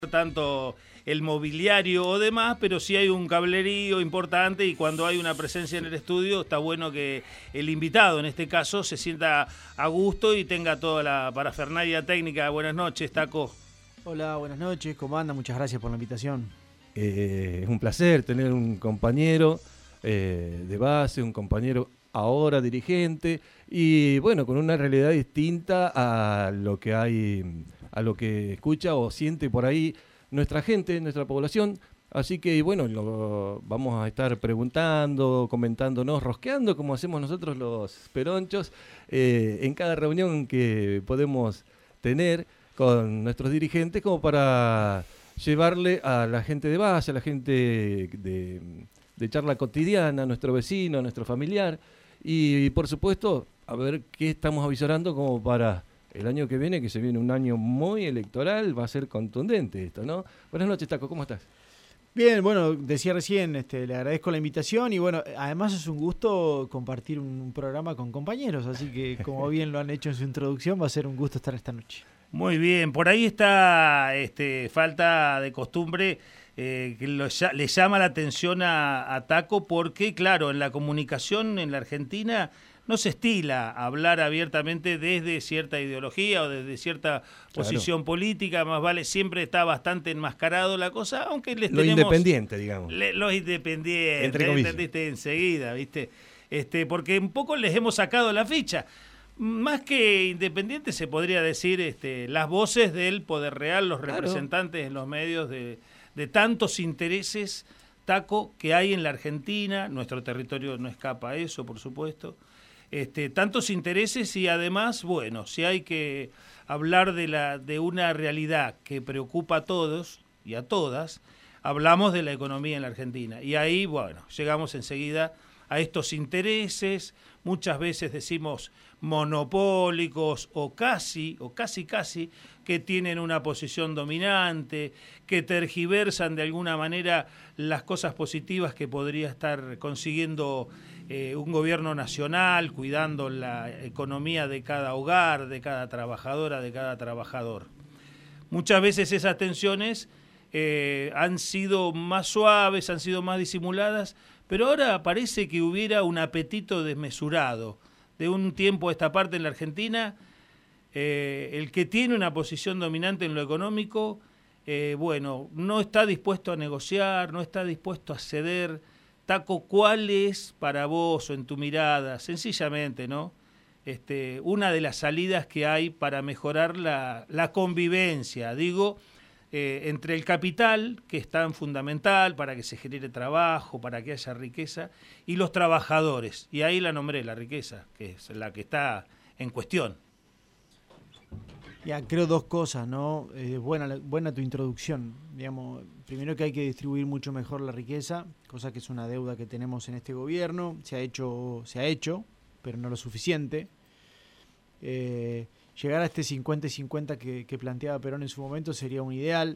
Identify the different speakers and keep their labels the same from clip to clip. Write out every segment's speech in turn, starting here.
Speaker 1: tanto el mobiliario o demás, pero sí hay un cablerío importante y cuando hay una presencia en el estudio está bueno que el invitado, en este caso, se sienta a gusto y tenga toda la parafernalia técnica. Buenas noches, Taco.
Speaker 2: Hola, buenas noches, ¿cómo anda? Muchas gracias por la invitación.
Speaker 3: Es un placer tener un compañero de base, un compañero ahora dirigente y bueno, con una realidad distinta a lo que hay, a lo que escucha o siente por ahí nuestra gente, nuestra población. Así que bueno, vamos a estar preguntando, comentándonos, rosqueando como hacemos nosotros los peronchos en cada reunión que podemos tener con nuestros dirigentes, como para llevarle a la gente de base, a la gente de charla cotidiana, a nuestro vecino, a nuestro familiar, y por supuesto a ver qué estamos avisorando como para el año que viene, que se viene un año muy electoral. Va a ser contundente esto, ¿no? Buenas noches, Taco, ¿cómo estás?
Speaker 2: Bien, bueno, decía recién, le agradezco la invitación y bueno, además es un gusto compartir un programa con compañeros, así que como bien lo han hecho en su introducción, va a ser un gusto estar esta noche.
Speaker 1: Muy bien, por ahí está falta de costumbre que le llama la atención a Taco porque, claro, en la comunicación en la Argentina no se estila hablar abiertamente desde cierta ideología o desde cierta posición política, más vale, siempre está bastante enmascarado la cosa, aunque les
Speaker 3: lo
Speaker 1: tenemos...
Speaker 3: independiente, digamos.
Speaker 1: Los independientes,
Speaker 3: entre comillas.
Speaker 1: Entendiste enseguida, ¿viste? Porque un poco les hemos sacado la ficha. Más que independientes se podría decir las voces del poder real, los representantes en los medios de tantos intereses, Taco, que hay en la Argentina. Nuestro territorio no escapa a eso, por supuesto. Tantos intereses y además, bueno, si hay que hablar de una realidad que preocupa a todos y a todas, hablamos de la economía en la Argentina. Y ahí, bueno, llegamos enseguida a estos intereses, muchas veces decimos monopólicos o casi, que tienen una posición dominante, que tergiversan de alguna manera las cosas positivas que podría estar consiguiendo un gobierno nacional, cuidando la economía de cada hogar, de cada trabajadora, de cada trabajador. Muchas veces esas tensiones han sido más suaves, han sido más disimuladas, pero ahora parece que hubiera un apetito desmesurado. De un tiempo a esta parte en la Argentina, el que tiene una posición dominante en lo económico, no está dispuesto a negociar, no está dispuesto a ceder. Taco, ¿cuál es para vos o en tu mirada, sencillamente, ¿no? Una de las salidas que hay para mejorar la convivencia, digo, entre el capital, que es tan fundamental para que se genere trabajo, para que haya riqueza, y los trabajadores? Y ahí la nombré, la riqueza, que es la que está en cuestión.
Speaker 2: Ya, creo dos cosas, ¿no? Buena tu introducción. Digamos, primero que hay que distribuir mucho mejor la riqueza, cosa que es una deuda que tenemos en este gobierno. Se ha hecho, pero no lo suficiente. Llegar a este 50 y 50 que planteaba Perón en su momento sería un ideal.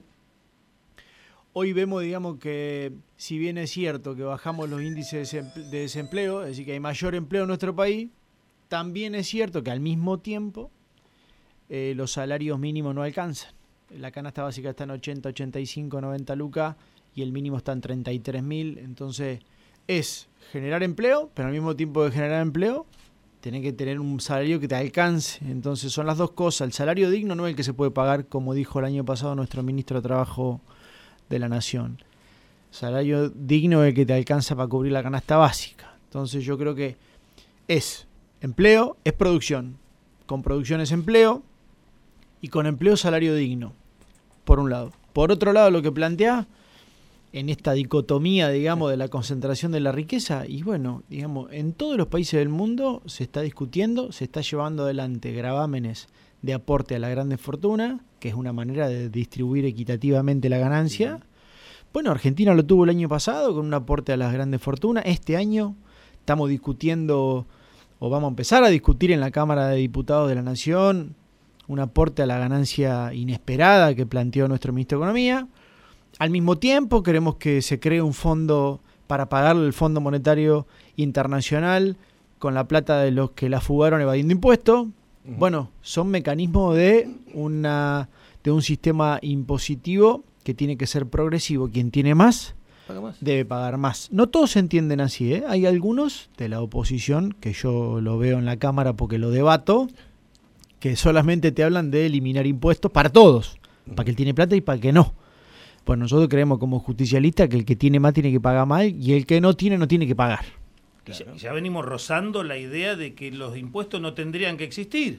Speaker 2: Hoy vemos, digamos, que si bien es cierto que bajamos los índices de desempleo, es decir, que hay mayor empleo en nuestro país, también es cierto que al mismo tiempo los salarios mínimos no alcanzan. La canasta básica está en 80, 85, 90 lucas y el mínimo está en 33.000. Entonces es generar empleo, pero al mismo tiempo de generar empleo tenés que tener un salario que te alcance. Entonces son las dos cosas. El salario digno no es el que se puede pagar, como dijo el año pasado nuestro ministro de Trabajo de la Nación. Salario digno es el que te alcanza para cubrir la canasta básica. Entonces yo creo que es empleo, es producción. Con producción es empleo y con empleo salario digno, por un lado. Por otro lado, lo que plantea en esta dicotomía, digamos, de la concentración de la riqueza, y bueno, digamos, en todos los países del mundo se está discutiendo, se está llevando adelante gravámenes de aporte a la grandes fortuna, que es una manera de distribuir equitativamente la ganancia. Bueno, Argentina lo tuvo el año pasado con un aporte a las grandes fortunas. Este año estamos discutiendo, o vamos a empezar a discutir en la Cámara de Diputados de la Nación, un aporte a la ganancia inesperada que planteó nuestro ministro de Economía. Al mismo tiempo queremos que se cree un fondo para pagarle el Fondo Monetario Internacional con la plata de los que la fugaron evadiendo impuestos. Bueno, son mecanismos de un sistema impositivo que tiene que ser progresivo. Quien tiene más,
Speaker 3: Paga más.
Speaker 2: debe pagar más. No todos se entienden así, ¿eh? Hay algunos de la oposición, que yo lo veo en la Cámara porque lo debato, que solamente te hablan de eliminar impuestos para todos, para que él tiene plata y para el que no. Pues nosotros creemos como justicialistas que el que tiene más tiene que pagar más y el que no tiene que pagar.
Speaker 3: Claro.
Speaker 1: Ya venimos rozando la idea de que los impuestos no tendrían que existir.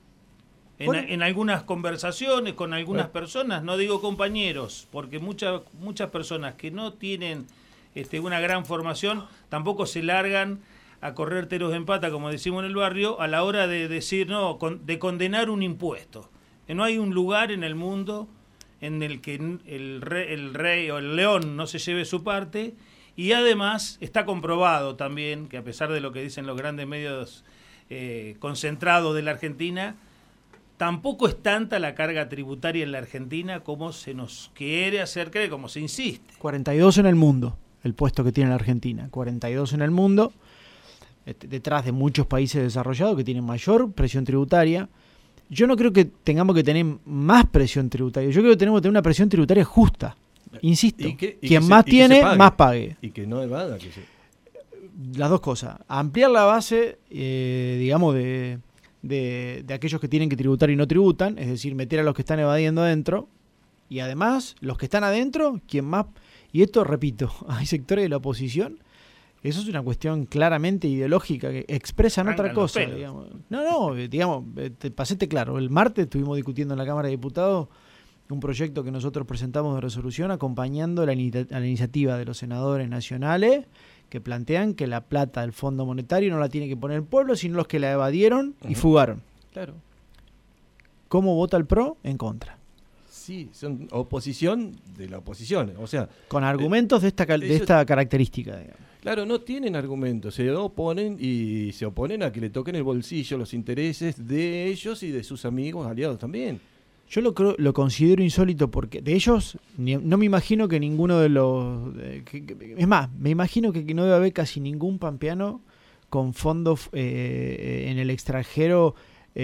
Speaker 1: En algunas conversaciones con algunas personas, no digo compañeros, porque muchas personas que no tienen una gran formación tampoco se largan a correr teros en pata, como decimos en el barrio, a la hora de decir, de condenar un impuesto. No hay un lugar en el mundo en el que el rey o el león no se lleve su parte, y además está comprobado también que, a pesar de lo que dicen los grandes medios concentrados de la Argentina, tampoco es tanta la carga tributaria en la Argentina como se nos quiere hacer creer, como se insiste.
Speaker 2: 42 en el mundo, el puesto que tiene la Argentina. 42 en el mundo, detrás de muchos países desarrollados que tienen mayor presión tributaria. Yo no creo que tengamos que tener más presión tributaria. Yo creo que tenemos que tener una presión tributaria justa. Insisto, quien más tiene, más pague.
Speaker 3: Y que no evada.
Speaker 2: Las dos cosas. Ampliar la base, digamos, de aquellos que tienen que tributar y no tributan, es decir, meter a los que están evadiendo adentro, y además, los que están adentro, quien más... Y esto, repito, hay sectores de la oposición, eso es una cuestión claramente ideológica, que expresan otra cosa. Digamos. Digamos, pasete claro, el martes estuvimos discutiendo en la Cámara de Diputados un proyecto que nosotros presentamos de resolución acompañando a la iniciativa de los senadores nacionales que plantean que la plata del Fondo Monetario no la tiene que poner el pueblo, sino los que la evadieron y fugaron.
Speaker 3: Claro.
Speaker 2: ¿Cómo vota el PRO? En contra.
Speaker 3: Sí, son oposición de la oposición. O sea,
Speaker 2: con argumentos de esta característica. Digamos.
Speaker 3: Claro, no tienen argumentos, se oponen a que le toquen el bolsillo los intereses de ellos y de sus amigos, aliados también.
Speaker 2: Yo lo considero insólito porque de ellos no me imagino que ninguno de los... es más, me imagino que no debe haber casi ningún pampeano con fondos en el extranjero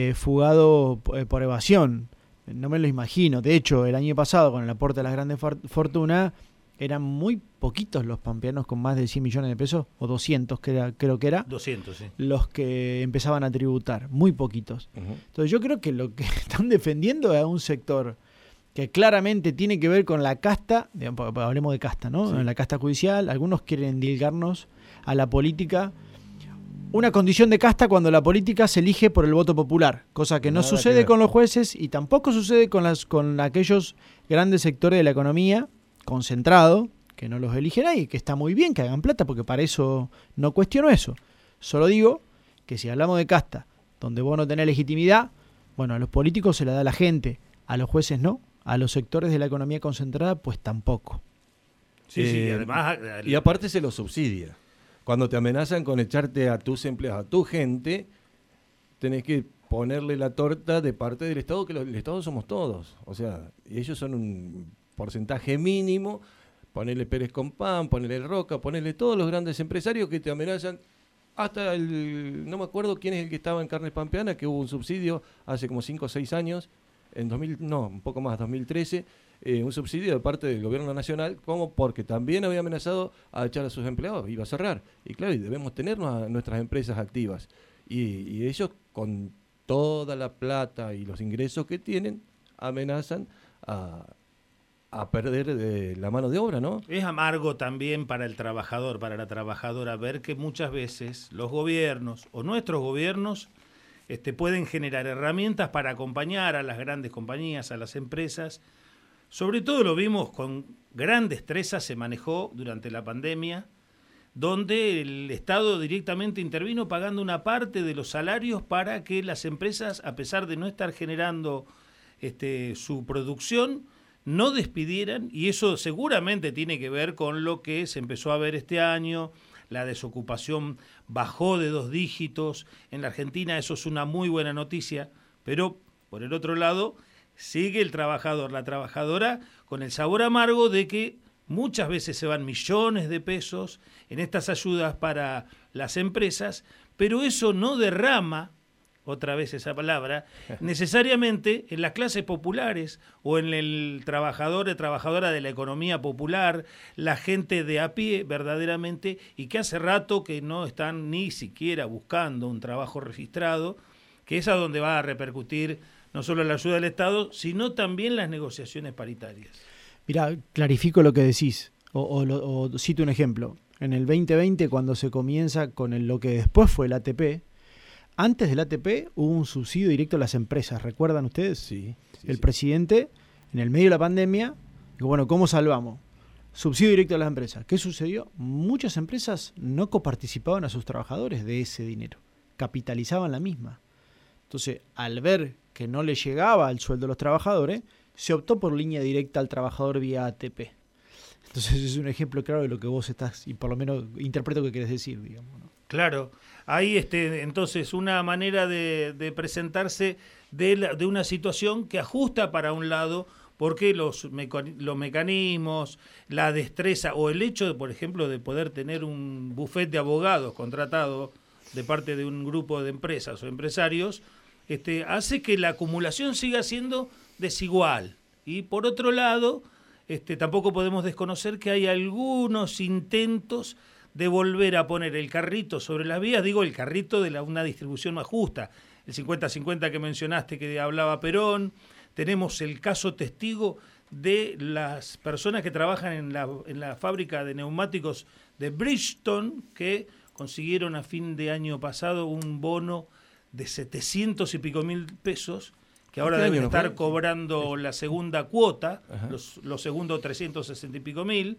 Speaker 2: fugado por evasión. No me lo imagino. De hecho, el año pasado, con el aporte de las grandes fortunas, eran muy poquitos los pampeanos con más de 100 millones de pesos, o 200 creo que era.
Speaker 1: 200, sí.
Speaker 2: Los que empezaban a tributar, muy poquitos.
Speaker 3: Uh-huh.
Speaker 2: Entonces yo creo que lo que están defendiendo es a un sector que claramente tiene que ver con la casta, digamos, hablemos de casta, ¿no? Sí. La casta judicial, algunos quieren endilgarnos a la política una condición de casta cuando la política se elige por el voto popular, cosa que no sucede con los jueces y tampoco sucede con aquellos grandes sectores de la economía concentrado, que no los eligen ahí, que está muy bien que hagan plata, porque para eso no cuestiono eso. Solo digo que si hablamos de casta, donde vos no tenés legitimidad, bueno, a los políticos se la da la gente, a los jueces no, a los sectores de la economía concentrada, pues tampoco.
Speaker 1: Sí, además...
Speaker 3: Y aparte se los subsidia. Cuando te amenazan con echarte a tus empleados, a tu gente, tenés que ponerle la torta de parte del Estado, que el Estado somos todos. O sea, ellos son un porcentaje mínimo, ponerle Pérez Compán, ponerle el Roca, ponerle todos los grandes empresarios que te amenazan, hasta no me acuerdo quién es el que estaba en Carnes Pampeana, que hubo un subsidio hace como 5 o 6 años, un poco más, 2013, un subsidio de parte del gobierno nacional, como porque también había amenazado a echar a sus empleados, iba a cerrar. Y claro, y debemos tener nuestras empresas activas. Y ellos, con toda la plata y los ingresos que tienen, amenazan a perder la mano de obra, ¿no?
Speaker 1: Es amargo también para el trabajador, para la trabajadora, ver que muchas veces los gobiernos o nuestros gobiernos pueden generar herramientas para acompañar a las grandes compañías, a las empresas. Sobre todo lo vimos con gran destreza, se manejó durante la pandemia, donde el Estado directamente intervino pagando una parte de los salarios para que las empresas, a pesar de no estar generando su producción, no despidieran, y eso seguramente tiene que ver con lo que se empezó a ver este año. La desocupación bajó de 2 dígitos en la Argentina, eso es una muy buena noticia, pero por el otro lado sigue el trabajador, la trabajadora, con el sabor amargo de que muchas veces se van millones de pesos en estas ayudas para las empresas, pero eso no derrama otra vez esa palabra, necesariamente en las clases populares o en el trabajador y trabajadora de la economía popular, la gente de a pie verdaderamente, y que hace rato que no están ni siquiera buscando un trabajo registrado, que es a donde va a repercutir no solo la ayuda del Estado, sino también las negociaciones paritarias.
Speaker 2: Mirá, clarifico lo que decís, o cito un ejemplo. En el 2020, cuando se comienza con lo que después fue el ATP, antes del ATP hubo un subsidio directo a las empresas, ¿recuerdan ustedes?
Speaker 3: Sí.
Speaker 2: El presidente, en el medio de la pandemia, dijo, bueno, ¿cómo salvamos? Subsidio directo a las empresas. ¿Qué sucedió? Muchas empresas no coparticipaban a sus trabajadores de ese dinero, capitalizaban la misma. Entonces, al ver que no le llegaba el sueldo a los trabajadores, se optó por línea directa al trabajador vía ATP. Entonces, es un ejemplo claro de lo que vos estás, y por lo menos interpreto que querés decir, digamos, ¿no?
Speaker 1: Claro, hay entonces una manera de presentarse de una situación que ajusta para un lado, porque los mecanismos, la destreza o el hecho, por ejemplo, de poder tener un bufete de abogados contratado de parte de un grupo de empresas o empresarios, hace que la acumulación siga siendo desigual. Y por otro lado, tampoco podemos desconocer que hay algunos intentos de volver a poner el carrito sobre las vías, digo el carrito de una distribución más justa, el 50-50 que mencionaste que hablaba Perón. Tenemos el caso testigo de las personas que trabajan en la fábrica de neumáticos de Bridgestone, que consiguieron a fin de año pasado un bono de 700 y pico mil pesos, que ahora deben estar cobrando la segunda cuota, los segundos 360 y pico mil,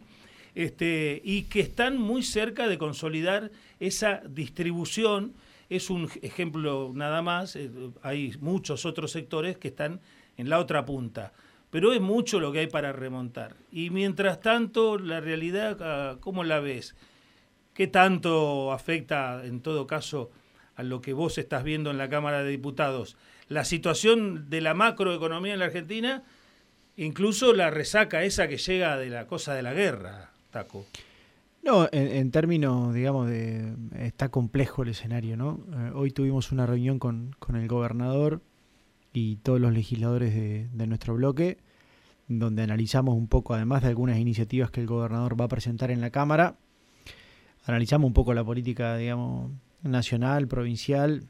Speaker 1: y que están muy cerca de consolidar esa distribución. Es un ejemplo nada más, hay muchos otros sectores que están en la otra punta, pero es mucho lo que hay para remontar. Y mientras tanto, la realidad, ¿cómo la ves? ¿Qué tanto afecta, en todo caso, a lo que vos estás viendo en la Cámara de Diputados? La situación de la macroeconomía en la Argentina, incluso la resaca esa que llega de la cosa de la guerra, Taco.
Speaker 2: No, en términos, digamos, está complejo el escenario, ¿no? Hoy tuvimos una reunión con el gobernador y todos los legisladores de nuestro bloque, donde analizamos un poco, además de algunas iniciativas que el gobernador va a presentar en la Cámara, analizamos un poco la política, digamos, nacional, provincial,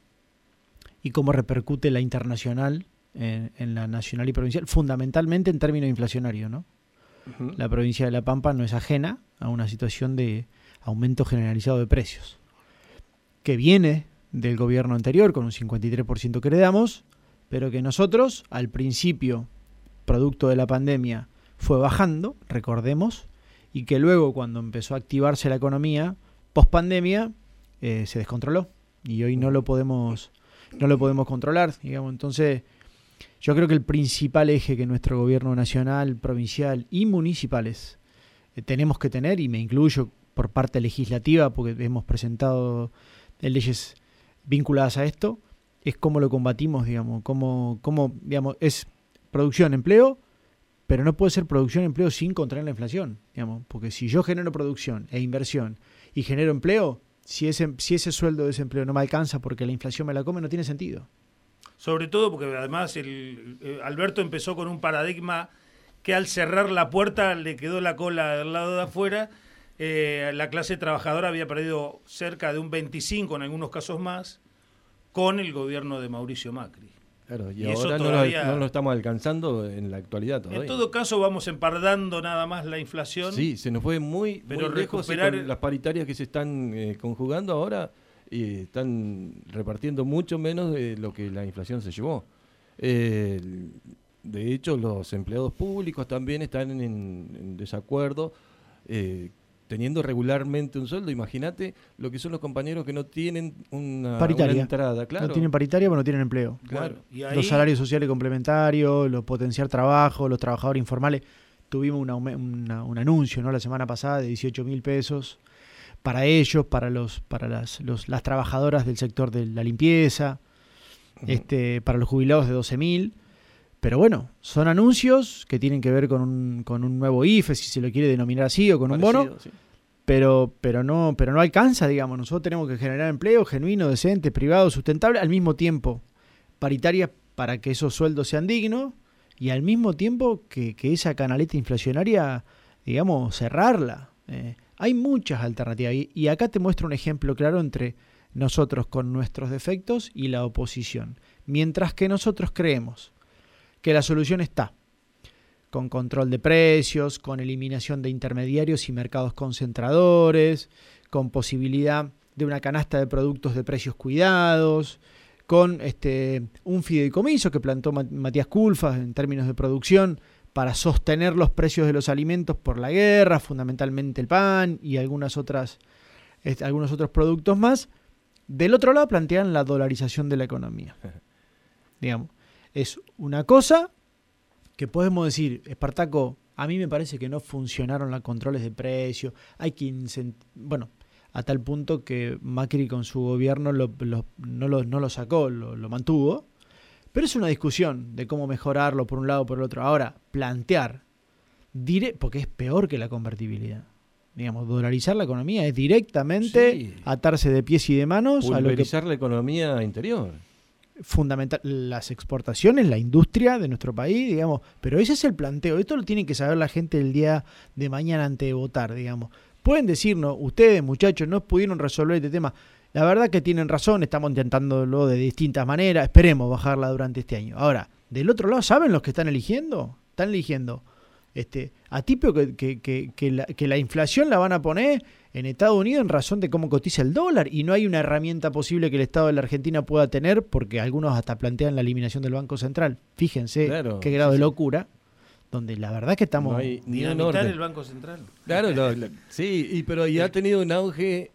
Speaker 2: y cómo repercute la internacional en la nacional y provincial, fundamentalmente en términos inflacionarios, ¿no? Uh-huh. La provincia de La Pampa no es ajena a una situación de aumento generalizado de precios, que viene del gobierno anterior con un 53% que heredamos, pero que nosotros, al principio, producto de la pandemia, fue bajando, recordemos, y que luego, cuando empezó a activarse la economía, post-pandemia, se descontroló. Y hoy no lo podemos controlar, digamos. Entonces, yo creo que el principal eje que nuestro gobierno nacional, provincial y municipales tenemos que tener, y me incluyo por parte legislativa, porque hemos presentado leyes vinculadas a esto, es cómo lo combatimos, digamos, cómo digamos, es producción, empleo, pero no puede ser producción, empleo sin contraer la inflación, digamos, porque si yo genero producción e inversión y genero empleo, si ese sueldo de ese empleo no me alcanza porque la inflación me la come, no tiene sentido.
Speaker 1: Sobre todo porque además Alberto empezó con un paradigma que al cerrar la puerta le quedó la cola del lado de afuera. La clase trabajadora había perdido cerca de un 25%, en algunos casos más, con el gobierno de Mauricio Macri.
Speaker 3: Claro, y ahora todavía no lo estamos alcanzando en la actualidad todavía.
Speaker 1: En todo caso vamos empardando nada más la inflación.
Speaker 3: Sí, se nos fue muy lejos, y con las paritarias que se están conjugando ahora, están repartiendo mucho menos de lo que la inflación se llevó. De hecho, los empleados públicos también están en desacuerdo, teniendo regularmente un sueldo. Imagínate lo que son los compañeros que no tienen una entrada. Claro. No
Speaker 2: tienen paritaria, pero no tienen empleo.
Speaker 1: Claro. Y ahí,
Speaker 2: los salarios sociales complementarios, los potenciar trabajo, los trabajadores informales. Tuvimos un anuncio, ¿no?, la semana pasada de 18 mil pesos para ellos, para las trabajadoras del sector de la limpieza, para los jubilados de 12 mil. Pero bueno, son anuncios que tienen que ver con un nuevo IFE, si se lo quiere denominar así, o con parecido, un bono, sí. pero no alcanza, digamos. Nosotros tenemos que generar empleo genuino, decente, privado, sustentable, al mismo tiempo paritarias para que esos sueldos sean dignos y al mismo tiempo que esa canaleta inflacionaria, digamos, cerrarla. Hay muchas alternativas y acá te muestro un ejemplo claro entre nosotros con nuestros defectos y la oposición. Mientras que nosotros creemos que la solución está con control de precios, con eliminación de intermediarios y mercados concentradores, con posibilidad de una canasta de productos de precios cuidados, con un fideicomiso que plantó Matías Culfas en términos de producción para sostener los precios de los alimentos por la guerra, fundamentalmente el pan y algunos otros productos más. Del otro lado plantean la dolarización de la economía. Digamos, es una cosa que podemos decir, Espartaco, a mí me parece que no funcionaron los controles de precios, hay que a tal punto que Macri con su gobierno no lo sacó, lo mantuvo, pero es una discusión de cómo mejorarlo por un lado o por el otro. Ahora, plantear, porque es peor que la convertibilidad. Digamos, dolarizar la economía es directamente atarse de pies y de manos a lo que
Speaker 3: la economía interior.
Speaker 2: Fundamental, las exportaciones, la industria de nuestro país, digamos, pero ese es el planteo. Esto lo tiene que saber la gente el día de mañana antes de votar, digamos. Pueden decirnos, ustedes muchachos no pudieron resolver este tema. La verdad que tienen razón, estamos intentándolo de distintas maneras, esperemos bajarla durante este año. Ahora, del otro lado, ¿saben los que están eligiendo? Están eligiendo a tipo que la inflación la van a poner en Estados Unidos en razón de cómo cotiza el dólar y no hay una herramienta posible que el Estado de la Argentina pueda tener porque algunos hasta plantean la eliminación del Banco Central. Fíjense qué grado de locura, donde la verdad es que estamos...
Speaker 3: No hay ni
Speaker 1: dinamitar el Banco Central.
Speaker 3: Claro, pero ya ha tenido un auge,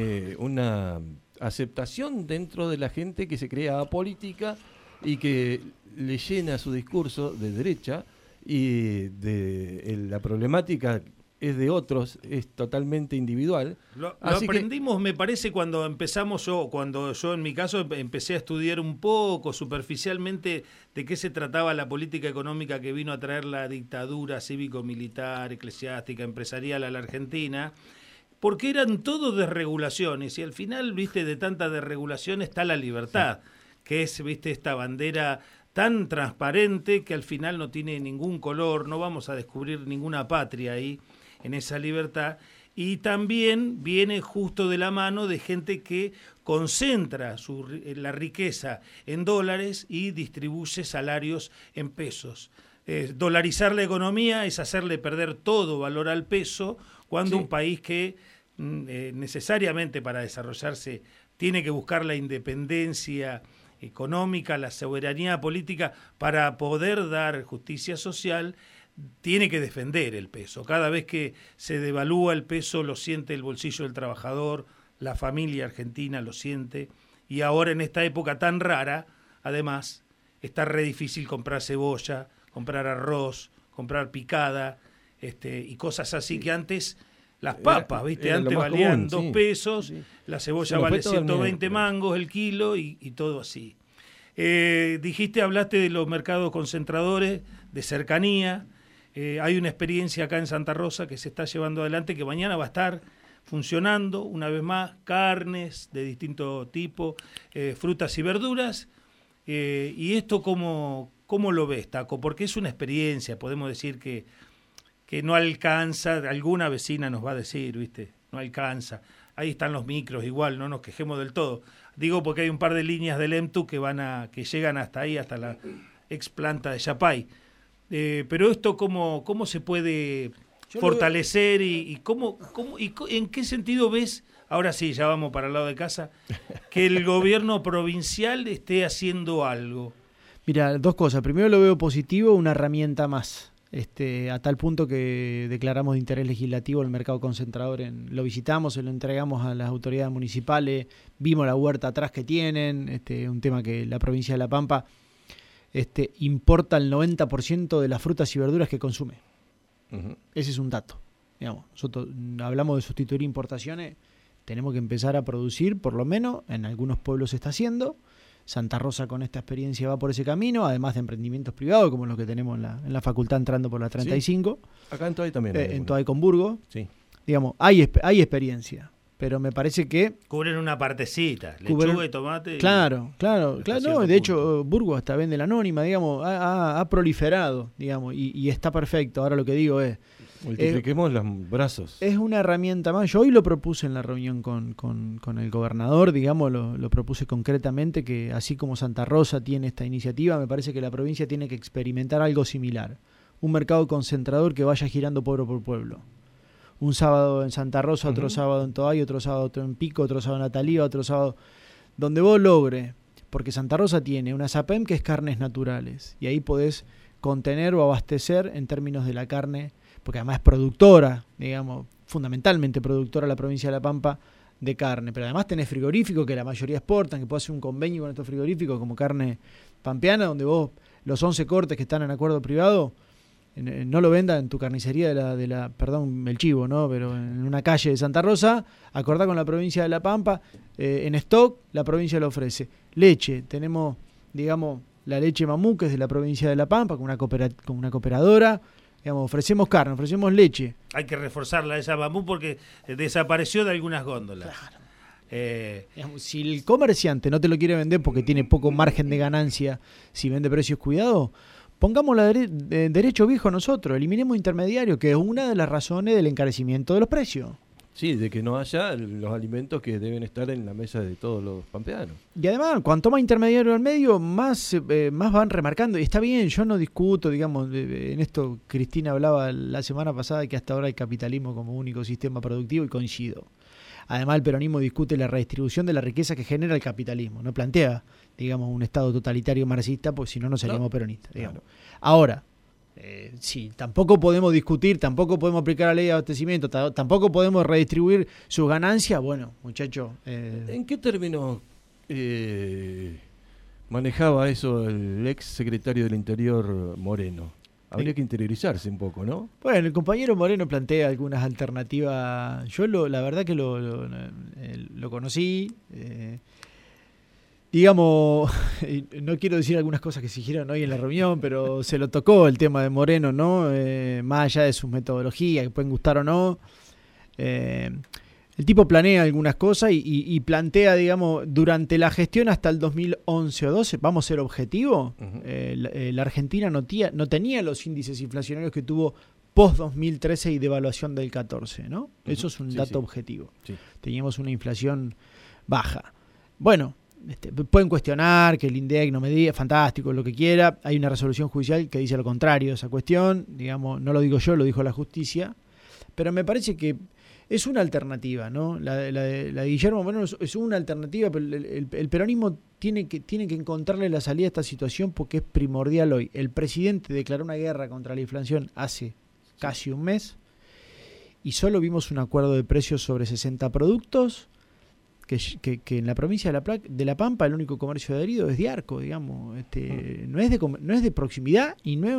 Speaker 3: una aceptación dentro de la gente que se crea apolítica y que le llena su discurso de derecha y la problemática es de otros, es totalmente individual.
Speaker 1: Lo aprendimos, me parece, cuando yo en mi caso empecé a estudiar un poco superficialmente de qué se trataba la política económica que vino a traer la dictadura cívico-militar, eclesiástica, empresarial a la Argentina, porque eran todo desregulaciones y al final, viste, de tanta desregulación está la libertad, que es, viste, esta bandera tan transparente que al final no tiene ningún color, no vamos a descubrir ninguna patria ahí en esa libertad, y también viene justo de la mano de gente que concentra la riqueza en dólares y distribuye salarios en pesos. Dolarizar la economía es hacerle perder todo valor al peso, cuando un país que necesariamente para desarrollarse tiene que buscar la independencia económica, la soberanía política para poder dar justicia social, tiene que defender el peso. Cada vez que se devalúa el peso lo siente el bolsillo del trabajador, la familia argentina lo siente, y ahora en esta época tan rara, además, está re difícil comprar cebolla, comprar arroz, comprar picada, y cosas así que antes, las papas, ¿viste? Antes valían 2 pesos, la cebolla vale 120 mangos el kilo y todo así. Hablaste de los mercados concentradores, de cercanía. Hay una experiencia acá en Santa Rosa que se está llevando adelante, que mañana va a estar funcionando, una vez más, carnes de distinto tipo, frutas y verduras. ¿Y esto cómo lo ves, Taco? Porque es una experiencia, podemos decir que no alcanza, alguna vecina nos va a decir, ¿viste? No alcanza. Ahí están los micros, igual, no nos quejemos del todo. Digo porque hay un par de líneas del EMTU que llegan hasta ahí, hasta la ex planta de Yapay. Pero esto cómo se puede fortalecer y en qué sentido ves, ahora sí, ya vamos para el lado de casa, que el gobierno provincial esté haciendo algo.
Speaker 2: Mira, 2 cosas. Primero lo veo positivo, una herramienta más. A tal punto que declaramos de interés legislativo el mercado concentrador. Lo visitamos, se lo entregamos a las autoridades municipales, vimos la huerta atrás que tienen, un tema que la provincia de La Pampa importa el 90% de las frutas y verduras que consume. Uh-huh. Ese es un dato. Digamos, nosotros hablamos de sustituir importaciones, tenemos que empezar a producir, por lo menos, en algunos pueblos se está haciendo. Santa Rosa con esta experiencia va por ese camino, además de emprendimientos privados como los que tenemos en la facultad entrando por la 35.
Speaker 3: Sí. Acá en Toay también.
Speaker 2: En Toay con Burgo.
Speaker 3: Sí.
Speaker 2: Digamos, hay experiencia, pero me parece que...
Speaker 1: Cubren una partecita, lechuga y tomate.
Speaker 2: Claro. No, de hecho, Burgos hasta vende la anónima, digamos, ha proliferado, digamos, y está perfecto. Ahora lo que digo es...
Speaker 3: Multipliquemos los brazos.
Speaker 2: Es una herramienta más. Yo hoy lo propuse en la reunión con el gobernador, digamos, lo propuse concretamente, que así como Santa Rosa tiene esta iniciativa, me parece que la provincia tiene que experimentar algo similar. Un mercado concentrador que vaya girando pueblo por pueblo. Un sábado en Santa Rosa, otro sábado en Toay, otro sábado en Pico, otro sábado en Atalía, otro sábado... Donde vos logres, porque Santa Rosa tiene una SAPEM que es carnes naturales, y ahí podés contener o abastecer en términos de la carne, porque además es productora, digamos, fundamentalmente productora la provincia de La Pampa de carne, pero además tenés frigoríficos que la mayoría exportan, que podés hacer un convenio con estos frigoríficos como Carne Pampeana, donde vos los 11 cortes que están en acuerdo privado no lo vendas en tu carnicería perdón, el chivo, ¿no? Pero en una calle de Santa Rosa, acordá con la provincia de La Pampa, en stock la provincia lo ofrece. Leche, tenemos, digamos, la leche Mamú, que es de la provincia de La Pampa, con una cooperadora. Digamos, ofrecemos carne, ofrecemos leche.
Speaker 1: Hay que reforzarla esa Mamú porque desapareció de algunas góndolas.
Speaker 2: Claro. Digamos, si el comerciante no te lo quiere vender porque tiene poco margen de ganancia, si vende precios cuidados, pongamos la derecho viejo nosotros, eliminemos intermediarios, que es una de las razones del encarecimiento de los precios.
Speaker 3: Sí, de que no haya los alimentos que deben estar en la mesa de todos los pampeanos.
Speaker 2: Y además, cuanto más intermediario al medio, más van remarcando. Y está bien, yo no discuto, digamos, en esto Cristina hablaba la semana pasada que hasta ahora el capitalismo como único sistema productivo, y coincido. Además, el peronismo discute la redistribución de la riqueza que genera el capitalismo. No plantea, digamos, un estado totalitario marxista, pues si no, no seríamos peronistas. Digamos. Claro. Ahora, sí, tampoco podemos discutir, tampoco podemos aplicar la ley de abastecimiento, tampoco podemos redistribuir sus ganancias. Bueno, muchachos...
Speaker 3: ¿En qué términos manejaba eso el ex secretario del Interior Moreno? Habría que interiorizarse un poco, ¿no?
Speaker 2: Bueno, el compañero Moreno plantea algunas alternativas. Yo la verdad que lo conocí. Digamos, no quiero decir algunas cosas que se dijeron hoy en la reunión, pero se lo tocó el tema de Moreno, ¿no? Más allá de sus metodologías, que pueden gustar o no. El tipo planea algunas cosas y plantea, digamos, durante la gestión hasta el 2011 o 12, vamos a ser objetivos, la Argentina no tenía los índices inflacionarios que tuvo post-2013 y devaluación del 14, ¿no? Eso es un dato objetivo. Sí. Teníamos una inflación baja. Bueno, pueden cuestionar que el INDEC no medía, fantástico, lo que quiera. Hay una resolución judicial que dice lo contrario de esa cuestión. Digamos, no lo digo yo, lo dijo la justicia. Pero me parece que es una alternativa, ¿no? La de Guillermo Moreno es una alternativa, pero el peronismo tiene que encontrarle la salida a esta situación porque es primordial hoy. El presidente declaró una guerra contra la inflación hace casi un mes y solo vimos un acuerdo de precios sobre 60 productos que en la provincia de La Pampa el único comercio adherido es de Arco, digamos, no es de proximidad y no es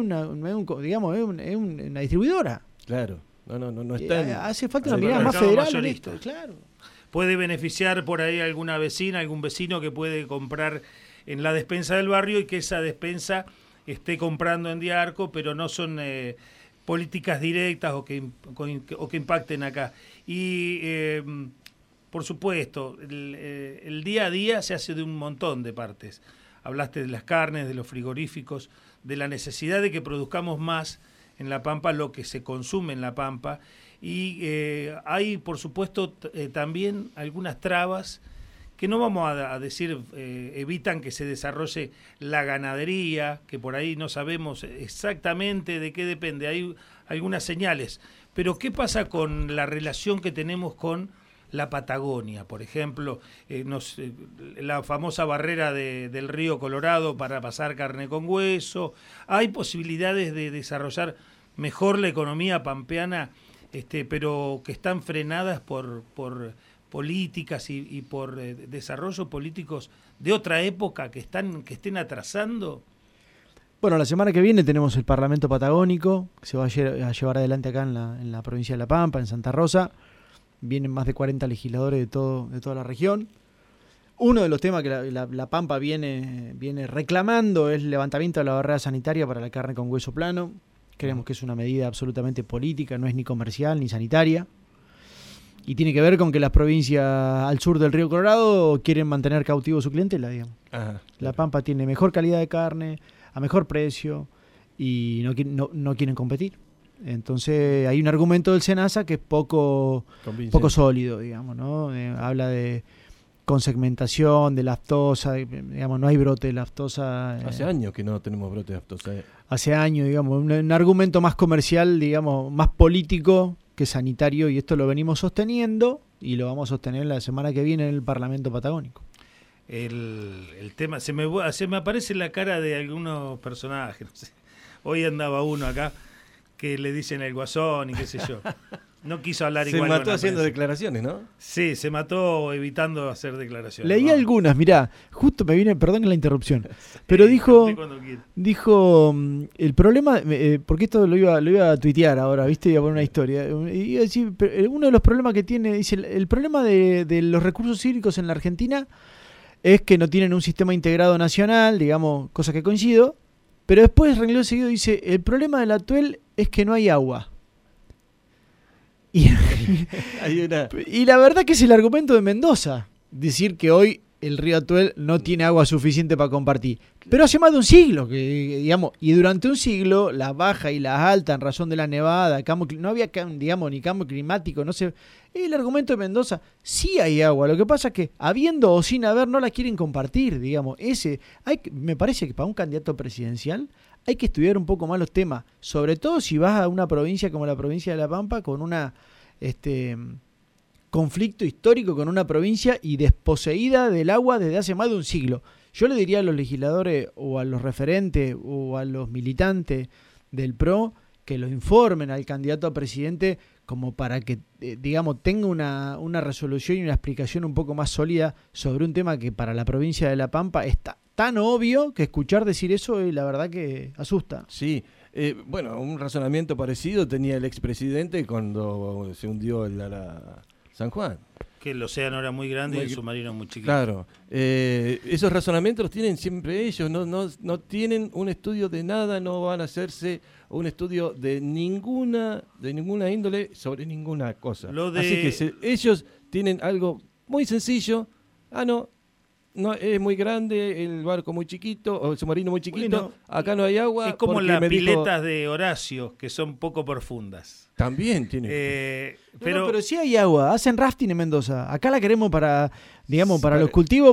Speaker 2: una distribuidora.
Speaker 3: Claro. No está
Speaker 2: hace falta una mirada más federal en esto,
Speaker 1: claro. Puede beneficiar por ahí alguna vecina, algún vecino que puede comprar en la despensa del barrio y que esa despensa esté comprando en Diarco, pero no son políticas directas o que impacten acá. Y por supuesto, el día a día se hace de un montón de partes. Hablaste de las carnes, de los frigoríficos, de la necesidad de que produzcamos más en La Pampa lo que se consume en La Pampa y hay por supuesto también algunas trabas que no vamos a decir evitan que se desarrolle la ganadería, que por ahí no sabemos exactamente de qué depende, hay algunas señales, pero ¿qué pasa con la relación que tenemos con la Patagonia, por ejemplo, la famosa barrera del río Colorado para pasar carne con hueso? Hay posibilidades de desarrollar mejor la economía pampeana, pero que están frenadas por políticas y por desarrollos políticos de otra época que estén atrasando.
Speaker 2: Bueno, la semana que viene tenemos el Parlamento Patagónico, que se va a llevar adelante acá en la provincia de La Pampa, en Santa Rosa. Vienen más de 40 legisladores de toda la región. Uno de los temas que la Pampa viene reclamando es el levantamiento de la barrera sanitaria para la carne con hueso plano. Creemos que es una medida absolutamente política, no es ni comercial ni sanitaria. Y tiene que ver con que las provincias al sur del río Colorado quieren mantener cautivo su clientela, digamos.
Speaker 3: Ajá,
Speaker 2: La Pampa tiene mejor calidad de carne, a mejor precio, y no quieren competir. Entonces hay un argumento del SENASA que es poco sólido, digamos, ¿no? Habla de con segmentación de lactosa, digamos, no hay brote de lactosa.
Speaker 3: Hace años que no tenemos brote de lactosa.
Speaker 2: Hace años, digamos, un argumento más comercial, digamos, más político que sanitario, y esto lo venimos sosteniendo y lo vamos a sostener la semana que viene en el Parlamento Patagónico.
Speaker 1: El tema, se me aparece la cara de algunos personajes, no sé. Hoy andaba uno acá que le dicen el guasón y qué sé yo. No quiso hablar igual.
Speaker 3: Se mató haciendo declaraciones, ¿no?
Speaker 1: Sí, se mató evitando hacer declaraciones.
Speaker 2: Leí algunas, mirá, justo me viene, perdón la interrupción, pero dijo el problema, porque esto lo iba a tuitear ahora, ¿viste? Iba a poner una historia. Y iba a decir, uno de los problemas que tiene, dice, el problema de los recursos hídricos en la Argentina es que no tienen un sistema integrado nacional, digamos, cosa que coincido, pero después, renglón seguido, dice, el problema del Atuel es que no hay agua. Y la verdad que es el argumento de Mendoza, decir que hoy el río Atuel no tiene agua suficiente para compartir. Pero hace más de un siglo, que digamos, y durante un siglo, las bajas y las altas en razón de la nevada, no había, digamos, ni cambio climático, no sé. El argumento de Mendoza, sí hay agua, lo que pasa es que habiendo o sin haber no la quieren compartir, digamos. Me parece que para un candidato presidencial hay que estudiar un poco más los temas, sobre todo si vas a una provincia como la provincia de La Pampa con una conflicto histórico con una provincia y desposeída del agua desde hace más de un siglo. Yo le diría a los legisladores o a los referentes o a los militantes del PRO que los informen al candidato a presidente como para que, digamos, tenga una resolución y una explicación un poco más sólida sobre un tema que para la provincia de La Pampa está tan obvio que escuchar decir eso, la verdad que asusta.
Speaker 3: Sí, bueno, un razonamiento parecido tenía el expresidente cuando se hundió la San Juan.
Speaker 1: Que el océano era muy grande y el submarino muy chiquito.
Speaker 3: Claro, esos razonamientos los tienen siempre ellos, no tienen un estudio de nada, no van a hacerse un estudio de ninguna índole sobre ninguna cosa. Así que ellos tienen algo muy sencillo. No, es muy grande, el barco muy chiquito, o el submarino muy chiquito, bueno, acá no hay agua.
Speaker 1: Es como las piletas de Horacio, que son poco profundas.
Speaker 3: También tiene.
Speaker 2: Pero sí hay agua, hacen rafting en Mendoza. Acá la queremos para los cultivos,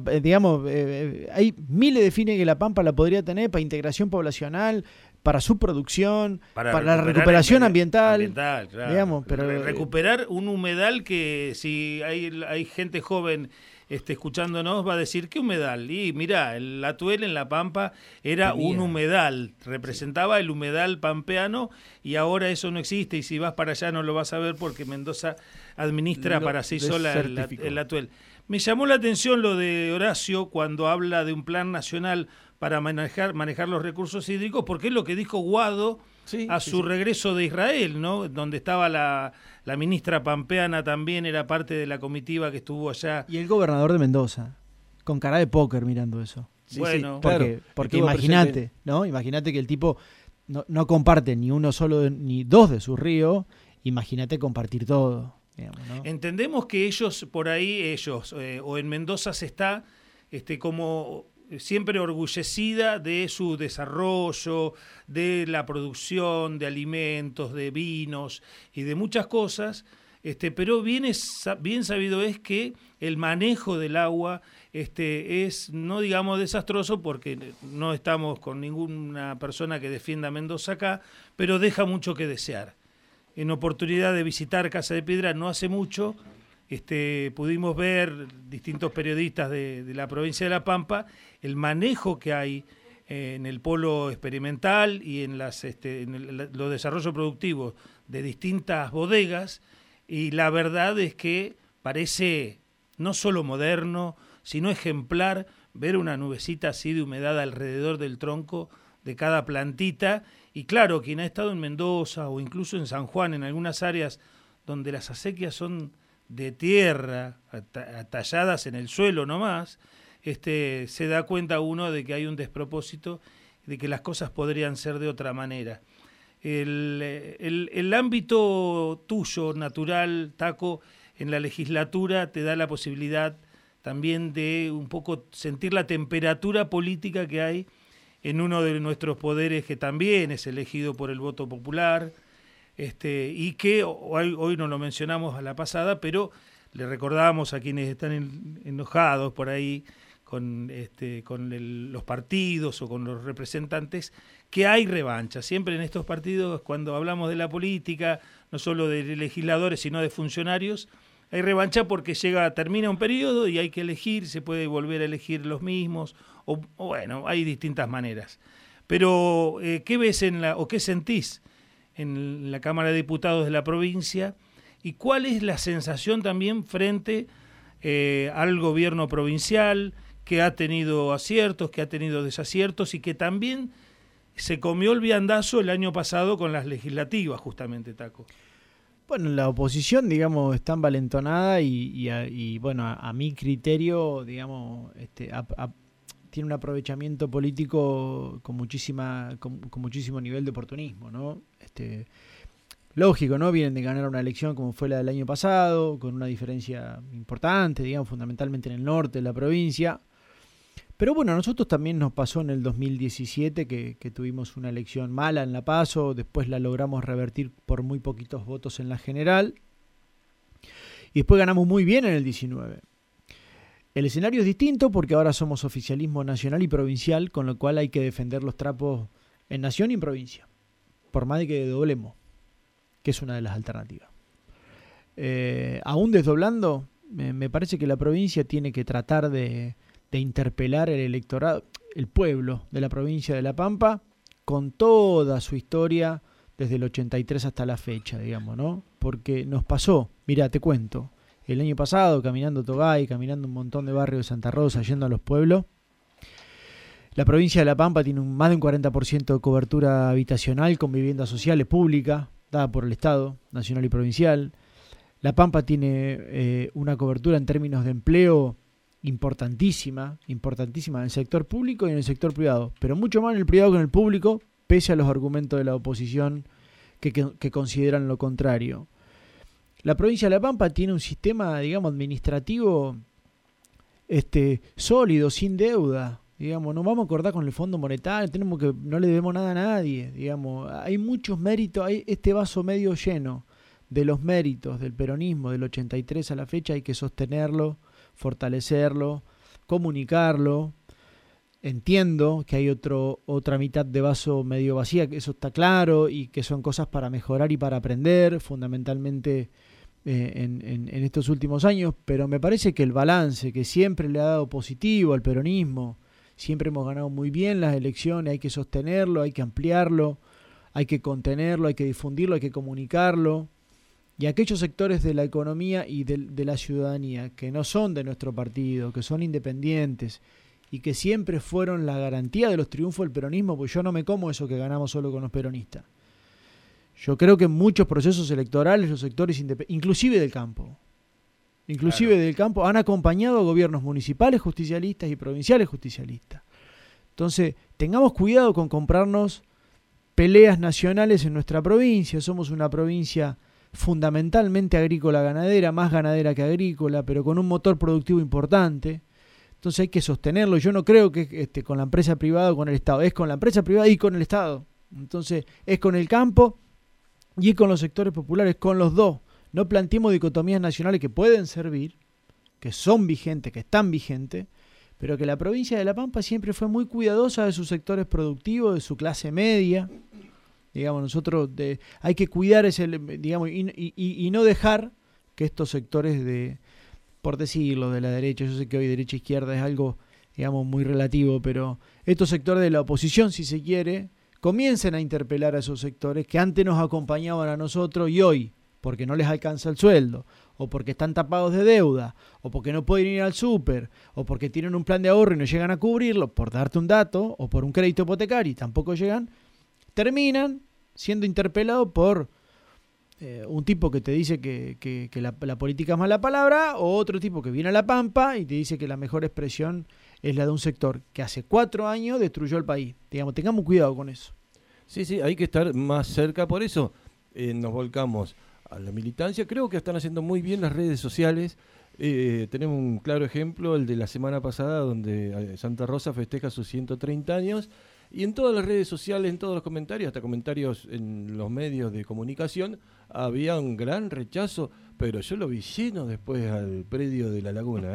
Speaker 2: hay miles de fines que La Pampa la podría tener para integración poblacional, para su producción, para la recuperación ambiental.
Speaker 1: Claro.
Speaker 2: Digamos, pero
Speaker 1: recuperar un humedal que si hay gente joven escuchándonos va a decir, ¿qué humedal? Y mirá, el Atuel en La Pampa era un humedal, representaba el humedal pampeano y ahora eso no existe y si vas para allá no lo vas a ver porque Mendoza administra para sí sola el Atuel. Me llamó la atención lo de Horacio cuando habla de un plan nacional para manejar los recursos hídricos, porque es lo que dijo Guado su regreso de Israel, ¿no? Donde estaba la ministra pampeana también, era parte de la comitiva que estuvo allá.
Speaker 2: Y el gobernador de Mendoza, con cara de póker mirando eso.
Speaker 1: Bueno,
Speaker 2: porque imagínate, ¿no? Imagínate que el tipo no comparte ni uno solo ni dos de sus ríos, imagínate compartir todo. Digamos, ¿no?
Speaker 1: Entendemos que ellos, por ahí, o en Mendoza se está como siempre orgullecida de su desarrollo, de la producción de alimentos, de vinos y de muchas cosas, pero bien sabido es que el manejo del agua es, no digamos desastroso, porque no estamos con ninguna persona que defienda a Mendoza acá, pero deja mucho que desear. En oportunidad de visitar Casa de Piedra no hace mucho, pudimos ver distintos periodistas de la provincia de La Pampa el manejo que hay en el polo experimental y en los desarrollos productivos de distintas bodegas, y la verdad es que parece no solo moderno, sino ejemplar ver una nubecita así de humedad alrededor del tronco de cada plantita. Y claro, quien ha estado en Mendoza o incluso en San Juan, en algunas áreas donde las acequias son de tierra, talladas en el suelo nomás, se da cuenta uno de que hay un despropósito, de que las cosas podrían ser de otra manera. El ámbito tuyo, natural, Taco, en la legislatura te da la posibilidad también de un poco sentir la temperatura política que hay en uno de nuestros poderes que también es elegido por el voto popular, y que hoy no lo mencionamos a la pasada, pero le recordamos a quienes están enojados por ahí con los partidos o con los representantes, que hay revancha. Siempre en estos partidos, cuando hablamos de la política, no solo de legisladores, sino de funcionarios, hay revancha porque termina un periodo y hay que elegir, se puede volver a elegir los mismos, o bueno, hay distintas maneras. Pero, ¿qué ves o qué sentís en la Cámara de Diputados de la provincia? ¿Y cuál es la sensación también frente al gobierno provincial, que ha tenido aciertos, que ha tenido desaciertos y que también se comió el viandazo el año pasado con las legislativas, justamente, Taco?
Speaker 2: Bueno, la oposición, digamos, está envalentonada y bueno, a mi criterio, digamos, tiene un aprovechamiento político con muchísimo nivel de oportunismo, ¿no? Lógico, ¿no? Vienen de ganar una elección como fue la del año pasado, con una diferencia importante, digamos, fundamentalmente en el norte de la provincia. Pero bueno, a nosotros también nos pasó en el 2017 que tuvimos una elección mala en la PASO, después la logramos revertir por muy poquitos votos en la general, y después ganamos muy bien en el 19. El escenario es distinto porque ahora somos oficialismo nacional y provincial, con lo cual hay que defender los trapos en nación y en provincia, por más de que doblemos, que es una de las alternativas. Aún desdoblando, me parece que la provincia tiene que tratar de interpelar el electorado, el pueblo de la provincia de La Pampa, con toda su historia desde el 83 hasta la fecha, digamos, ¿no? Porque nos pasó, mira, te cuento, el año pasado, caminando Togay, caminando un montón de barrios de Santa Rosa, yendo a los pueblos, la provincia de La Pampa tiene más de un 40% de cobertura habitacional con viviendas sociales públicas, dada por el Estado, nacional y provincial. La Pampa tiene una cobertura en términos de empleo importantísima en el sector público y en el sector privado, pero mucho más en el privado que en el público, pese a los argumentos de la oposición que consideran lo contrario. La provincia de La Pampa tiene un sistema, digamos, administrativo sólido, sin deuda. Digamos, no vamos a acordar con el Fondo Monetario, no le debemos nada a nadie. Digamos, hay muchos méritos, hay este vaso medio lleno de los méritos del peronismo del 83 a la fecha, hay que sostenerlo, fortalecerlo, comunicarlo. Entiendo que hay otra mitad de vaso medio vacía, que eso está claro, y que son cosas para mejorar y para aprender, fundamentalmente en estos últimos años, pero me parece que el balance que siempre le ha dado positivo al peronismo, siempre hemos ganado muy bien las elecciones, hay que sostenerlo, hay que ampliarlo, hay que contenerlo, hay que difundirlo, hay que comunicarlo. Y aquellos sectores de la economía y de la ciudadanía que no son de nuestro partido, que son independientes y que siempre fueron la garantía de los triunfos del peronismo, pues yo no me como eso que ganamos solo con los peronistas. Yo creo que en muchos procesos electorales los sectores inclusive del campo, han acompañado a gobiernos municipales justicialistas y provinciales justicialistas. Entonces, tengamos cuidado con comprarnos peleas nacionales en nuestra provincia. Somos una provincia fundamentalmente agrícola ganadera, más ganadera que agrícola, pero con un motor productivo importante. Entonces hay que sostenerlo. Yo no creo que con la empresa privada o con el Estado, es con la empresa privada y con el Estado. Entonces es con el campo y con los sectores populares, con los dos. No planteemos dicotomías nacionales que pueden servir, que son vigentes, que están vigentes, pero que la provincia de La Pampa siempre fue muy cuidadosa de sus sectores productivos, de su clase media. Digamos, nosotros hay que cuidar y no dejar que estos sectores por decirlo, de la derecha, yo sé que hoy derecha e izquierda es algo, digamos, muy relativo, pero estos sectores de la oposición, si se quiere, comiencen a interpelar a esos sectores que antes nos acompañaban a nosotros y hoy, porque no les alcanza el sueldo, o porque están tapados de deuda, o porque no pueden ir al súper, o porque tienen un plan de ahorro y no llegan a cubrirlo, por darte un dato, o por un crédito hipotecario y tampoco llegan, terminan siendo interpelados por un tipo que te dice que la política es mala palabra, o otro tipo que viene a La Pampa y te dice que la mejor expresión es la de un sector que hace 4 años destruyó el país. Digamos, tengamos cuidado con eso.
Speaker 3: Sí, hay que estar más cerca, por eso nos volcamos la militancia. Creo que están haciendo muy bien las redes sociales. Tenemos un claro ejemplo, el de la semana pasada, donde Santa Rosa festeja sus 130 años. Y en todas las redes sociales, en todos los comentarios, hasta comentarios en los medios de comunicación, había un gran rechazo, pero yo lo vi lleno después al predio de La Laguna.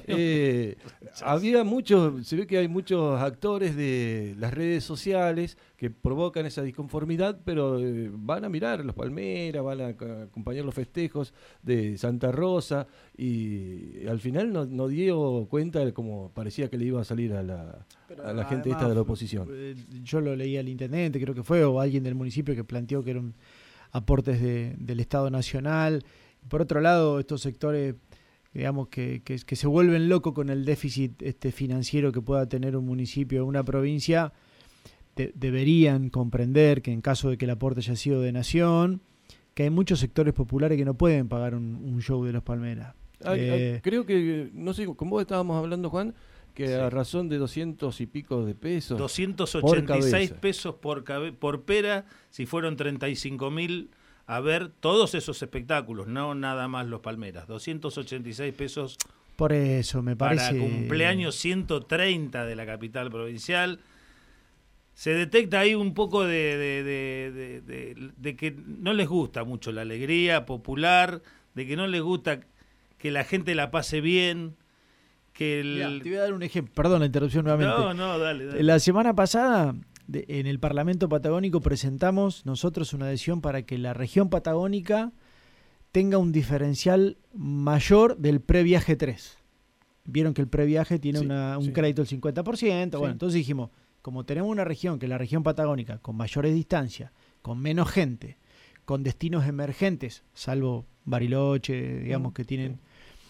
Speaker 3: Había muchos, se ve que hay muchos actores de las redes sociales que provocan esa disconformidad, pero van a mirar los Palmeras, van a acompañar los festejos de Santa Rosa, y al final no dio cuenta de cómo parecía que le iba a salir a la gente esta de la oposición.
Speaker 2: Yo lo leí al intendente, creo que fue, o alguien del municipio que planteó que eran aportes del Estado Nacional. Por otro lado, estos sectores, digamos, que se vuelven locos con el déficit financiero que pueda tener un municipio o una provincia, deberían comprender que en caso de que el aporte haya sido de nación, que hay muchos sectores populares que no pueden pagar un show de los Palmeras.
Speaker 3: Creo que, no sé, con vos estábamos hablando, Juan, que a razón de 200 y pico de pesos.
Speaker 1: 286 pesos por pera, si fueron 35.000 a ver todos esos espectáculos, no nada más los Palmeras. 286 pesos.
Speaker 2: Por eso, me parece.
Speaker 1: Para cumpleaños 130 de la capital provincial. Se detecta ahí un poco de que no les gusta mucho la alegría popular, de que no les gusta que la gente la pase bien.
Speaker 2: Mirá, te voy a dar un ejemplo, perdón la interrupción nuevamente.
Speaker 1: No, dale.
Speaker 2: La semana pasada, en el Parlamento Patagónico, presentamos nosotros una adhesión para que la región patagónica tenga un diferencial mayor del previaje 3. Vieron que el previaje tiene un crédito del 50%. Bueno, entonces dijimos, como tenemos una región, que es la región patagónica, con mayores distancias, con menos gente, con destinos emergentes, salvo Bariloche, digamos, que tienen...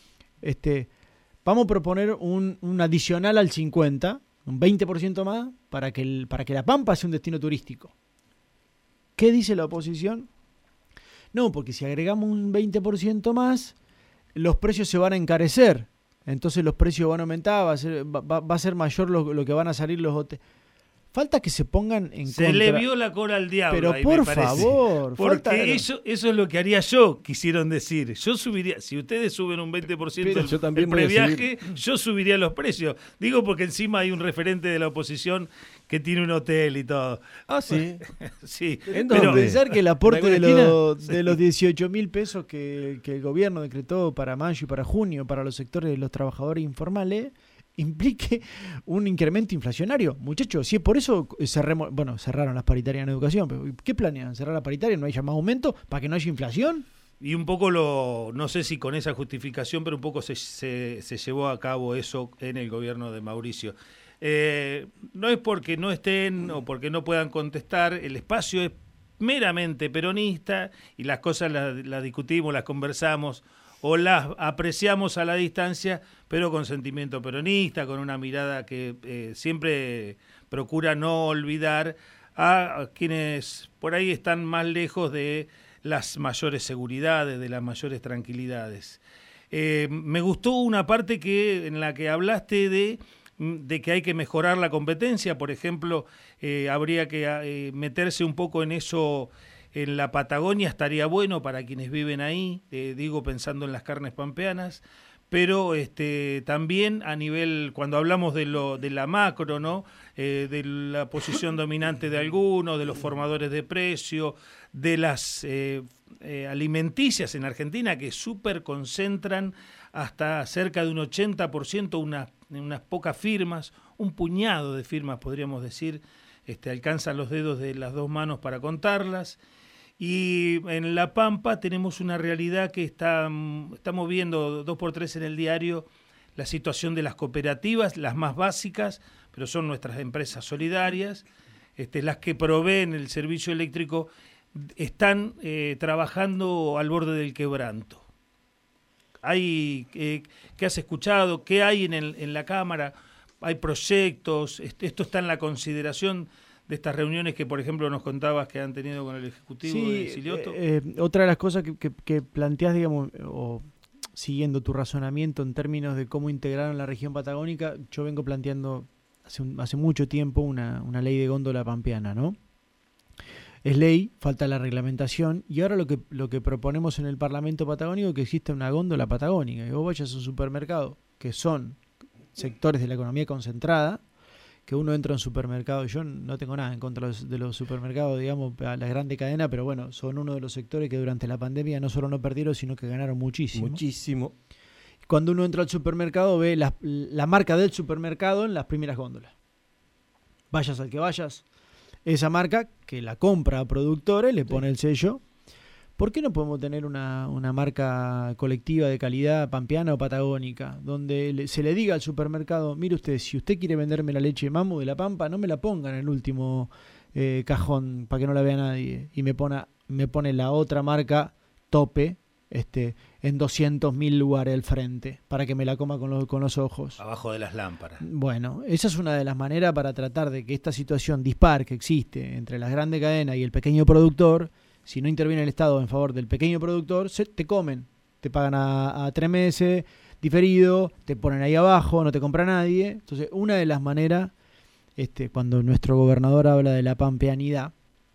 Speaker 2: Vamos a proponer un adicional al 50, un 20% más, para que La Pampa sea un destino turístico. ¿Qué dice la oposición? No, porque si agregamos un 20% más, los precios se van a encarecer. Entonces los precios van a aumentar, va a ser mayor lo que van a salir los hoteles. Falta que se pongan en contra.
Speaker 1: Se le vio la cola al diablo.
Speaker 2: Pero
Speaker 1: ahí,
Speaker 2: por
Speaker 1: me parece.
Speaker 2: favor.
Speaker 1: Porque eso es lo que haría yo, quisieron decir. Yo subiría, si ustedes suben un 20% el previaje, yo subiría los precios. Digo porque encima hay un referente de la oposición que tiene un hotel y todo.
Speaker 3: Ah, sí.
Speaker 1: Sí.
Speaker 2: Pero pensar que el aporte de los 18.000 pesos que el gobierno decretó para mayo y para junio para los sectores de los trabajadores informales implique un incremento inflacionario. Muchachos, si es por eso cerraron las paritarias en educación, pero ¿qué planean? ¿Cerrar la paritaria? ¿No haya más aumento para que no haya inflación?
Speaker 1: Y un poco no sé si con esa justificación, pero un poco se llevó a cabo eso en el gobierno de Mauricio. No es porque no estén o porque no puedan contestar, el espacio es meramente peronista y las cosas las discutimos, las conversamos o las apreciamos a la distancia, pero con sentimiento peronista, con una mirada que siempre procura no olvidar a quienes por ahí están más lejos de las mayores seguridades, de las mayores tranquilidades. Me gustó una parte en la que hablaste de que hay que mejorar la competencia, por ejemplo, habría que meterse un poco en eso. En la Patagonia estaría bueno para quienes viven ahí, digo pensando en las carnes pampeanas, pero también a nivel, cuando hablamos de la macro, ¿no? De la posición dominante de algunos, de los formadores de precio, de las alimenticias en Argentina que súper concentran hasta cerca de un 80%, unas pocas firmas, un puñado de firmas podríamos decir, alcanzan los dedos de las dos manos para contarlas. Y en La Pampa tenemos una realidad que estamos viendo 2x3 en el diario, la situación de las cooperativas, las más básicas, pero son nuestras empresas solidarias, las que proveen el servicio eléctrico, están trabajando al borde del quebranto. ¿Qué has escuchado? ¿Qué hay en la Cámara? ¿Hay proyectos? ¿Esto está en la consideración de estas reuniones que, por ejemplo, nos contabas que han tenido con el Ejecutivo de Silioto?
Speaker 2: Otra de las cosas que planteás, digamos, o siguiendo tu razonamiento en términos de cómo integraron la región patagónica, yo vengo planteando hace mucho tiempo una ley de góndola pampeana, ¿no? es ley, falta la reglamentación, y ahora lo que proponemos en el Parlamento Patagónico es que exista una góndola patagónica, que vos vayas a un supermercado, que son sectores de la economía concentrada, que uno entra a un supermercado, yo no tengo nada en contra de los supermercados, digamos, a la grande cadena, pero bueno, son uno de los sectores que durante la pandemia no solo no perdieron, sino que ganaron muchísimo.
Speaker 3: Muchísimo.
Speaker 2: Cuando uno entra al supermercado, ve la marca del supermercado en las primeras góndolas. Vayas al que vayas, esa marca que la compra a productores, le pone el sello. ¿Por qué no podemos tener una marca colectiva de calidad pampeana o patagónica, donde se le diga al supermercado, mire usted, si usted quiere venderme la leche Mamu de La Pampa, no me la ponga en el último cajón para que no la vea nadie, y me pone la otra marca tope en 200.000 lugares al frente, para que me la coma con los ojos.
Speaker 1: Abajo de las lámparas.
Speaker 2: Bueno, esa es una de las maneras para tratar de que esta situación dispar que existe entre las grandes cadenas y el pequeño productor, si no interviene el Estado en favor del pequeño productor, te comen, te pagan a 3 meses, diferido, te ponen ahí abajo, no te compra nadie. Entonces, una de las maneras, cuando nuestro gobernador habla de la pampeanidad,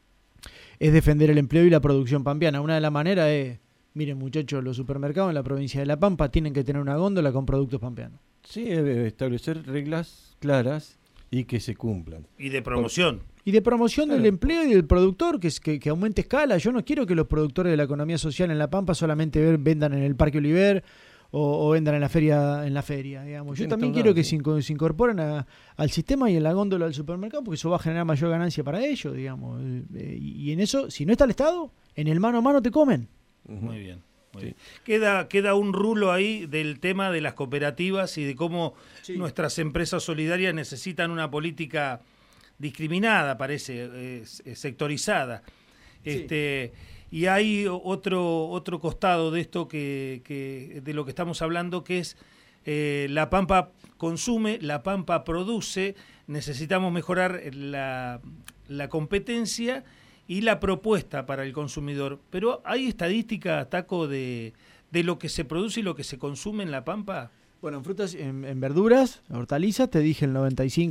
Speaker 2: es defender el empleo y la producción pampeana. Una de las maneras es, miren muchachos, los supermercados en la provincia de La Pampa tienen que tener una góndola con productos pampeanos.
Speaker 3: Sí, establecer reglas claras y que se cumplan.
Speaker 1: Y de promoción.
Speaker 2: Y de promoción
Speaker 3: Claro.
Speaker 2: del empleo y del productor, que aumente escala. Yo no quiero que los productores de la economía social en La Pampa solamente vendan en el Parque Oliver o vendan en la feria, digamos. Yo
Speaker 3: Tiene
Speaker 2: también
Speaker 3: todo
Speaker 2: quiero
Speaker 3: lado,
Speaker 2: que
Speaker 3: sí.
Speaker 2: se incorporen al sistema y en la góndola del supermercado, porque eso va a generar mayor ganancia para ellos, digamos. Y en eso, si no está el Estado, en el mano a mano te comen.
Speaker 3: Ujú.
Speaker 1: Muy bien. Muy
Speaker 3: Sí.
Speaker 1: bien. Queda un rulo ahí del tema de las cooperativas y de cómo nuestras empresas solidarias necesitan una política discriminada, parece, sectorizada.
Speaker 2: Sí.
Speaker 1: Y hay otro costado de esto que de lo que estamos hablando, que es La Pampa consume, La Pampa produce, necesitamos mejorar la competencia y la propuesta para el consumidor. Pero ¿hay estadística, Taco, de lo que se produce y lo que se consume en La Pampa?
Speaker 2: Bueno, en frutas, en verduras, hortalizas, te dije el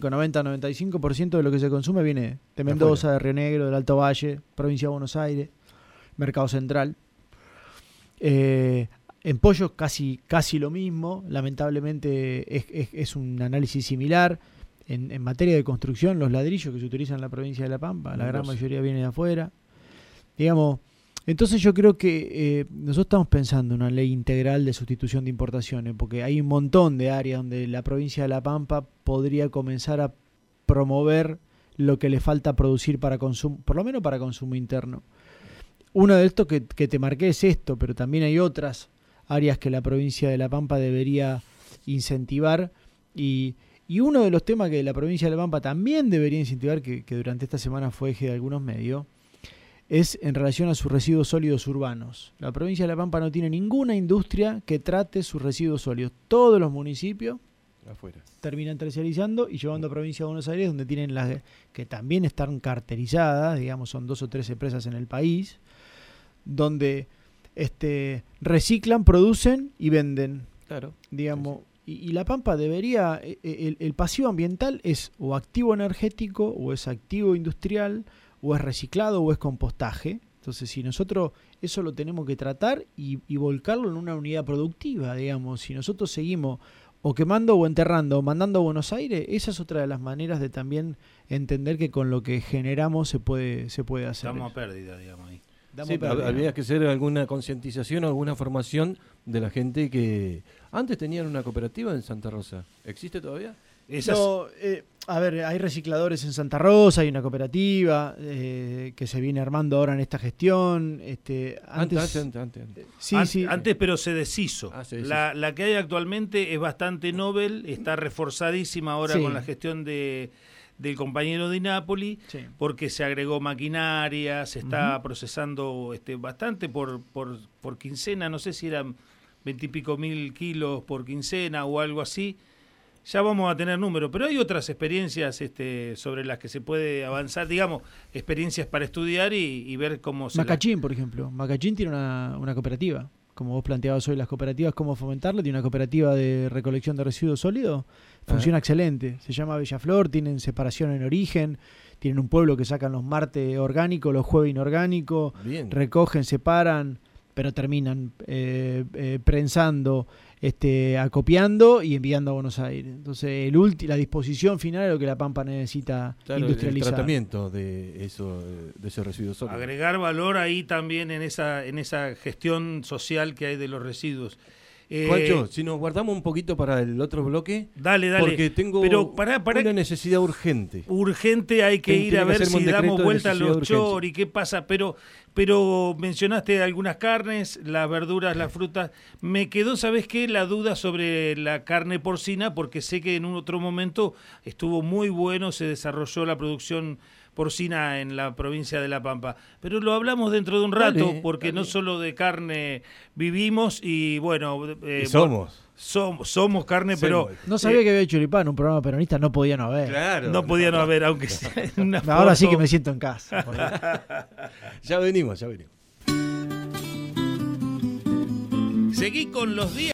Speaker 2: 95% de lo que se consume viene de Mendoza, de Río Negro, del Alto Valle, provincia de Buenos Aires, Mercado Central. En pollos casi lo mismo, lamentablemente es un análisis similar. En materia de construcción, los ladrillos que se utilizan en la provincia de La Pampa, la gran mayoría viene de afuera. Digamos, entonces yo creo que nosotros estamos pensando en una ley integral de sustitución de importaciones, porque hay un montón de áreas donde la provincia de La Pampa podría comenzar a promover lo que le falta producir para consumo, por lo menos para consumo interno. Uno de estos que te marqué es esto, pero también hay otras áreas que la provincia de La Pampa debería incentivar, y uno de los temas que la provincia de La Pampa también debería incentivar, que durante esta semana fue eje de algunos medios, es en relación a sus residuos sólidos urbanos. La provincia de La Pampa no tiene ninguna industria que trate sus residuos sólidos. Todos los municipios
Speaker 3: Afuera.
Speaker 2: terminan terciarizando y llevando a provincia de Buenos Aires, donde tienen las que también están carterizadas, digamos, son 2 o 3 empresas en el país, donde reciclan, producen y venden.
Speaker 3: Claro.
Speaker 2: Digamos, y La Pampa debería, el pasivo ambiental es o activo energético, o es activo industrial, o es reciclado, o es compostaje. Entonces, si nosotros eso lo tenemos que tratar y volcarlo en una unidad productiva, digamos, si nosotros seguimos o quemando o enterrando o mandando a Buenos Aires, esa es otra de las maneras de también entender que con lo que generamos se puede hacer.
Speaker 1: Estamos a pérdida, digamos, ahí.
Speaker 3: Sí, habría que hacer alguna concientización o alguna formación de la gente que antes tenían una cooperativa en Santa Rosa. ¿Existe todavía?
Speaker 2: No, a ver, hay recicladores en Santa Rosa, hay una cooperativa que se viene armando ahora en esta gestión. Antes. Sí.
Speaker 1: Antes, pero se deshizo.
Speaker 3: Se deshizo.
Speaker 1: La que hay actualmente es bastante novel, está reforzadísima ahora con la gestión del compañero de Napoli, porque se agregó maquinaria, se está procesando bastante por quincena, no sé si eran 20 y pico mil kilos por quincena o algo así. Ya vamos a tener números, pero hay otras experiencias sobre las que se puede avanzar, digamos, experiencias para estudiar y ver cómo se...
Speaker 2: Macachín, por ejemplo. Macachín tiene una cooperativa. Como vos planteabas hoy las cooperativas, cómo fomentarlo. Tiene una cooperativa de recolección de residuos sólidos. Funciona excelente. Se llama Bellaflor, tienen separación en origen, tienen un pueblo que sacan los martes orgánicos, los jueves inorgánicos, recogen, separan, pero terminan prensando, acopiando y enviando a Buenos Aires. Entonces la disposición final es lo que La Pampa necesita industrializar.
Speaker 3: El tratamiento de esos residuos sólidos.
Speaker 1: Agregar valor ahí también en esa gestión social que hay de los residuos.
Speaker 3: Juancho, si nos guardamos un poquito para el otro bloque.
Speaker 1: Dale.
Speaker 3: Porque tengo una necesidad urgente.
Speaker 1: Urgente, hay que ir a ver si damos vuelta a los chori, qué pasa. Pero mencionaste algunas carnes, las verduras, las frutas. Me quedó, ¿sabes qué? La duda sobre la carne porcina, porque sé que en un otro momento estuvo muy bueno, se desarrolló la producción porcina en la provincia de La Pampa. Pero lo hablamos dentro de un rato, porque no solo de carne vivimos y bueno... Somos carne, pero...
Speaker 2: No sabía que había choripán, un programa peronista no podía no haber.
Speaker 1: Claro. No podía no haber, aunque sea en una foto.
Speaker 2: Ahora sí que me siento en casa.
Speaker 3: Ya venimos.
Speaker 1: Seguí con los días.